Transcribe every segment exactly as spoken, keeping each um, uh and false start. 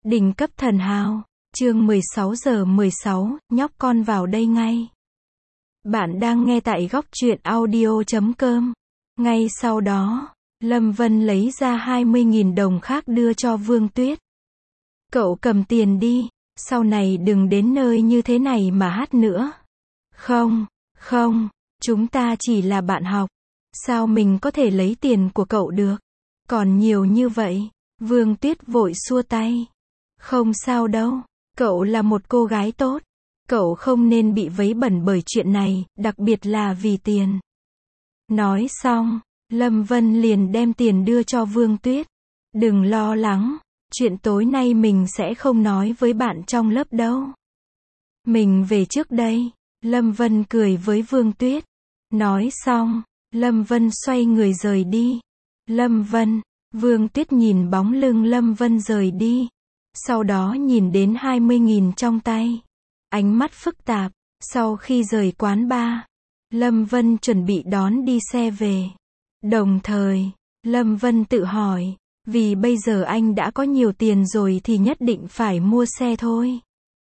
Đỉnh cấp thần hào, chương mười sáu giờ mười sáu, nhóc con vào đây ngay. Bạn đang nghe tại góc truyện audio chấm com. Ngay sau đó, Lâm Vân lấy ra hai mươi nghìn đồng khác đưa cho Vương Tuyết. Cậu cầm tiền đi, sau này đừng đến nơi như thế này mà hát nữa. Không, không, chúng ta chỉ là bạn học. Sao mình có thể lấy tiền của cậu được? Còn nhiều như vậy. Vương Tuyết vội xua tay. Không sao đâu, cậu là một cô gái tốt. Cậu không nên bị vấy bẩn bởi chuyện này, đặc biệt là vì tiền. Nói xong, Lâm Vân liền đem tiền đưa cho Vương Tuyết. Đừng lo lắng, chuyện tối nay mình sẽ không nói với bạn trong lớp đâu. Mình về trước đây, Lâm Vân cười với Vương Tuyết. Nói xong, Lâm Vân xoay người rời đi. Lâm Vân, Vương Tuyết nhìn bóng lưng Lâm Vân rời đi. Sau đó nhìn đến hai mươi nghìn trong tay. Ánh mắt phức tạp. Sau khi rời quán bar, Lâm Vân chuẩn bị đón đi xe về. Đồng thời, Lâm Vân tự hỏi, vì bây giờ anh đã có nhiều tiền rồi thì nhất định phải mua xe thôi.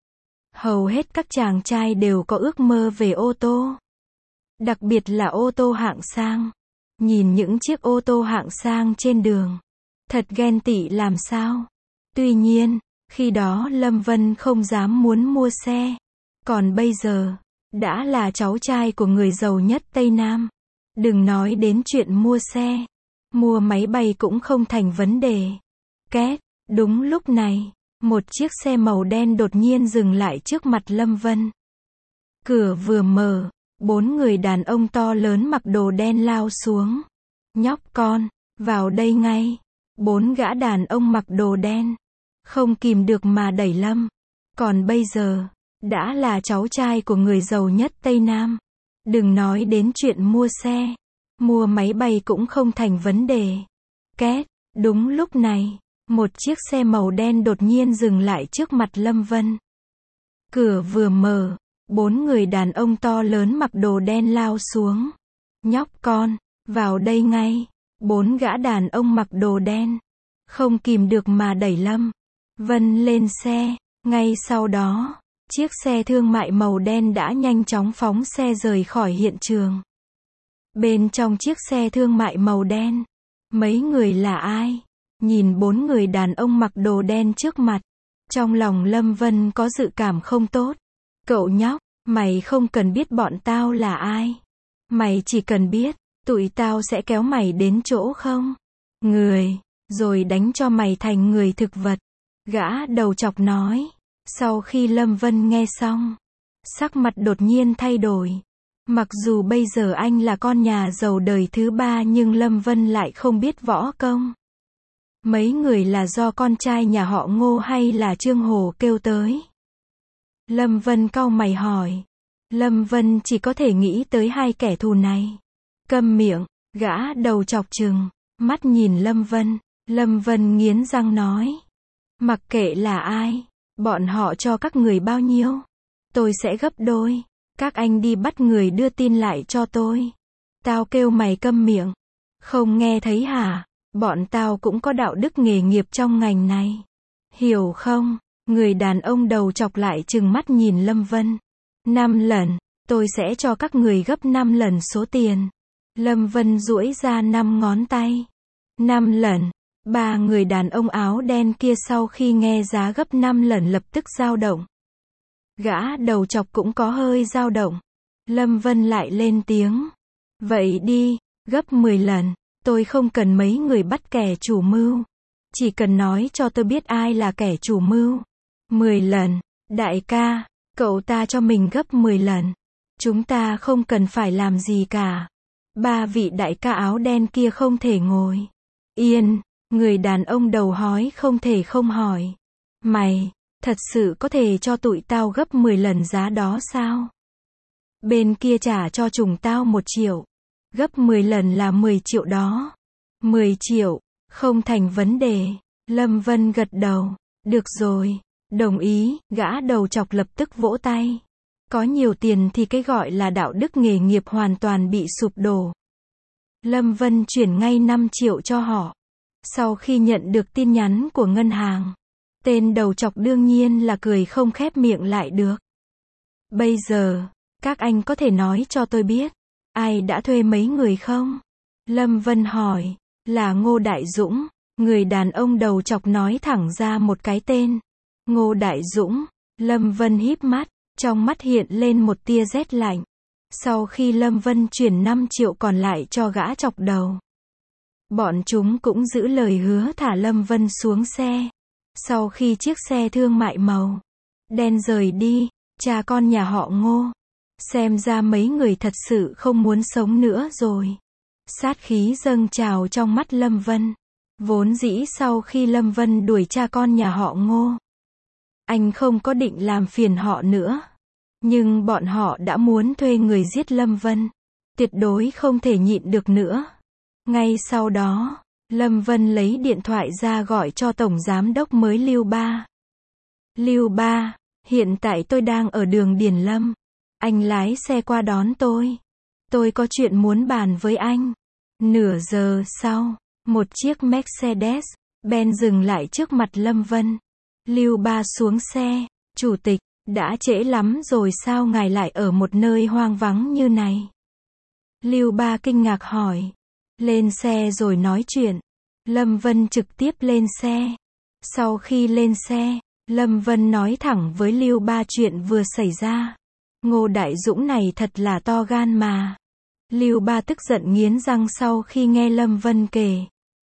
Hầu hết các chàng trai đều có ước mơ về ô tô. Đặc biệt là ô tô hạng sang. Nhìn những chiếc ô tô hạng sang trên đường, thật ghen tị làm sao. Tuy nhiên, khi đó Lâm Vân không dám muốn mua xe. Còn bây giờ, đã là cháu trai của người giàu nhất Tây Nam. Đừng nói đến chuyện mua xe. Mua máy bay cũng không thành vấn đề. Két, đúng lúc này, một chiếc xe màu đen đột nhiên dừng lại trước mặt Lâm Vân. Cửa vừa mở, bốn người đàn ông to lớn mặc đồ đen lao xuống. Nhóc con, vào đây ngay. Bốn gã đàn ông mặc đồ đen, không kìm được mà đẩy Lâm. Còn bây giờ, đã là cháu trai của người giàu nhất Tây Nam. Đừng nói đến chuyện mua xe. Mua máy bay cũng không thành vấn đề. Két, đúng lúc này, một chiếc xe màu đen đột nhiên dừng lại trước mặt Lâm Vân. Cửa vừa mở, bốn người đàn ông to lớn mặc đồ đen lao xuống. Nhóc con, vào đây ngay. Bốn gã đàn ông mặc đồ đen, không kìm được mà đẩy Lâm Vân lên xe. Ngay sau đó, chiếc xe thương mại màu đen đã nhanh chóng phóng xe rời khỏi hiện trường. Bên trong chiếc xe thương mại màu đen, mấy người là ai? Nhìn bốn người đàn ông mặc đồ đen trước mặt, trong lòng Lâm Vân có dự cảm không tốt. Cậu nhóc, mày không cần biết bọn tao là ai. Mày chỉ cần biết, tụi tao sẽ kéo mày đến chỗ không người, rồi đánh cho mày thành người thực vật. Gã đầu chọc nói. Sau khi Lâm Vân nghe xong, sắc mặt đột nhiên thay đổi. Mặc dù bây giờ anh là con nhà giàu đời thứ ba nhưng Lâm Vân lại không biết võ công. Mấy người là do con trai nhà họ Ngô hay là Trương Hồ kêu tới? Lâm Vân cau mày hỏi. Lâm Vân chỉ có thể nghĩ tới hai kẻ thù này. Câm miệng, gã đầu chọc trừng mắt nhìn Lâm Vân. Lâm Vân nghiến răng nói. Mặc kệ là ai, bọn họ cho các người bao nhiêu, tôi sẽ gấp đôi. Các anh đi bắt người đưa tin lại cho tôi. Tao kêu mày câm miệng. Không nghe thấy hả? Bọn tao cũng có đạo đức nghề nghiệp trong ngành này. Hiểu không? Người đàn ông đầu chọc lại trừng mắt nhìn Lâm Vân. Năm lần, tôi sẽ cho các người gấp năm lần số tiền. Lâm Vân duỗi ra năm ngón tay. Năm lần. Ba người đàn ông áo đen kia sau khi nghe giá gấp năm lần lập tức dao động. Gã đầu chọc cũng có hơi dao động. Lâm Vân lại lên tiếng. Vậy đi, gấp mười lần. Tôi không cần mấy người bắt kẻ chủ mưu. Chỉ cần nói cho tôi biết ai là kẻ chủ mưu. mười lần. Đại ca, cậu ta cho mình gấp mười lần. Chúng ta không cần phải làm gì cả. Ba vị đại ca áo đen kia không thể ngồi yên. Người đàn ông đầu hói không thể không hỏi. Mày, thật sự có thể cho tụi tao gấp mười lần giá đó sao? Bên kia trả cho chúng tao một triệu. Gấp mười lần là mười triệu đó. mười triệu, không thành vấn đề. Lâm Vân gật đầu. Được rồi, đồng ý. Gã đầu chọc lập tức vỗ tay. Có nhiều tiền thì cái gọi là đạo đức nghề nghiệp hoàn toàn bị sụp đổ. Lâm Vân chuyển ngay năm triệu cho họ. Sau khi nhận được tin nhắn của ngân hàng, Tên đầu chọc đương nhiên là cười không khép miệng lại được. Bây giờ, các anh có thể nói cho tôi biết, ai đã thuê mấy người không? Lâm Vân hỏi, là Ngô Đại Dũng. Người đàn ông đầu chọc nói thẳng ra một cái tên. Ngô Đại Dũng. Lâm Vân híp mắt, trong mắt hiện lên một tia rét lạnh. Sau khi Lâm Vân chuyển năm triệu còn lại cho gã chọc đầu, bọn chúng cũng giữ lời hứa thả Lâm Vân xuống xe. Sau khi chiếc xe thương mại màu đen rời đi, cha con nhà họ Ngô, xem ra mấy người thật sự không muốn sống nữa rồi. Sát khí dâng trào trong mắt Lâm Vân. Vốn dĩ sau khi Lâm Vân đuổi cha con nhà họ Ngô, anh không có định làm phiền họ nữa. Nhưng bọn họ đã muốn thuê người giết Lâm Vân. Tuyệt đối không thể nhịn được nữa. Ngay sau đó, Lâm Vân lấy điện thoại ra gọi cho Tổng Giám đốc mới Lưu Ba. Lưu Ba, hiện tại tôi đang ở đường Điền Lâm. Anh lái xe qua đón tôi. Tôi có chuyện muốn bàn với anh. Nửa giờ sau, một chiếc Mercedes-Benz dừng lại trước mặt Lâm Vân. Lưu Ba xuống xe. Chủ tịch, đã trễ lắm rồi sao ngài lại ở một nơi hoang vắng như này? Lưu Ba kinh ngạc hỏi. Lên xe rồi nói chuyện. Lâm Vân trực tiếp lên xe. Sau khi lên xe, Lâm Vân nói thẳng với Lưu Ba chuyện vừa xảy ra. Ngô Đại Dũng này thật là to gan mà. Lưu Ba tức giận nghiến răng sau khi nghe Lâm Vân kể.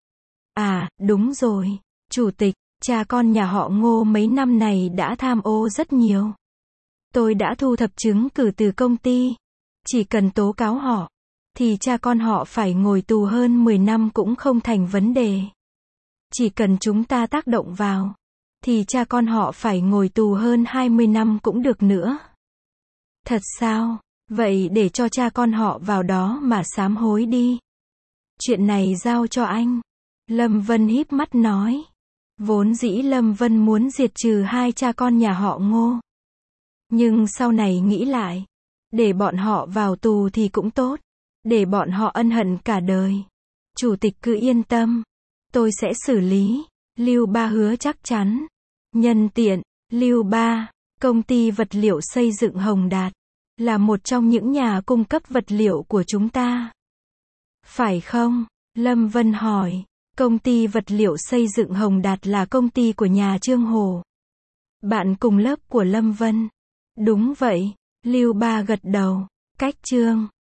À, đúng rồi, chủ tịch, cha con nhà họ Ngô mấy năm này đã tham ô rất nhiều. Tôi đã thu thập chứng cứ từ công ty. Chỉ cần tố cáo họ, thì cha con họ phải ngồi tù hơn mười năm cũng không thành vấn đề. Chỉ cần chúng ta tác động vào, thì cha con họ phải ngồi tù hơn hai mươi năm cũng được nữa. Thật sao? Vậy để cho cha con họ vào đó mà sám hối đi. Chuyện này giao cho anh. Lâm Vân híp mắt nói. Vốn dĩ Lâm Vân muốn diệt trừ hai cha con nhà họ Ngô. Nhưng sau này nghĩ lại, để bọn họ vào tù thì cũng tốt. Để bọn họ ân hận cả đời. Chủ tịch cứ yên tâm. Tôi sẽ xử lý. Lưu Ba hứa chắc chắn. Nhân tiện, Lưu Ba, công ty vật liệu xây dựng Hồng Đạt, là một trong những nhà cung cấp vật liệu của chúng ta. Phải không? Lâm Vân hỏi. Công ty vật liệu xây dựng Hồng Đạt là công ty của nhà Trương Hồ, bạn cùng lớp của Lâm Vân. Đúng vậy. Lưu Ba gật đầu. Cách Trương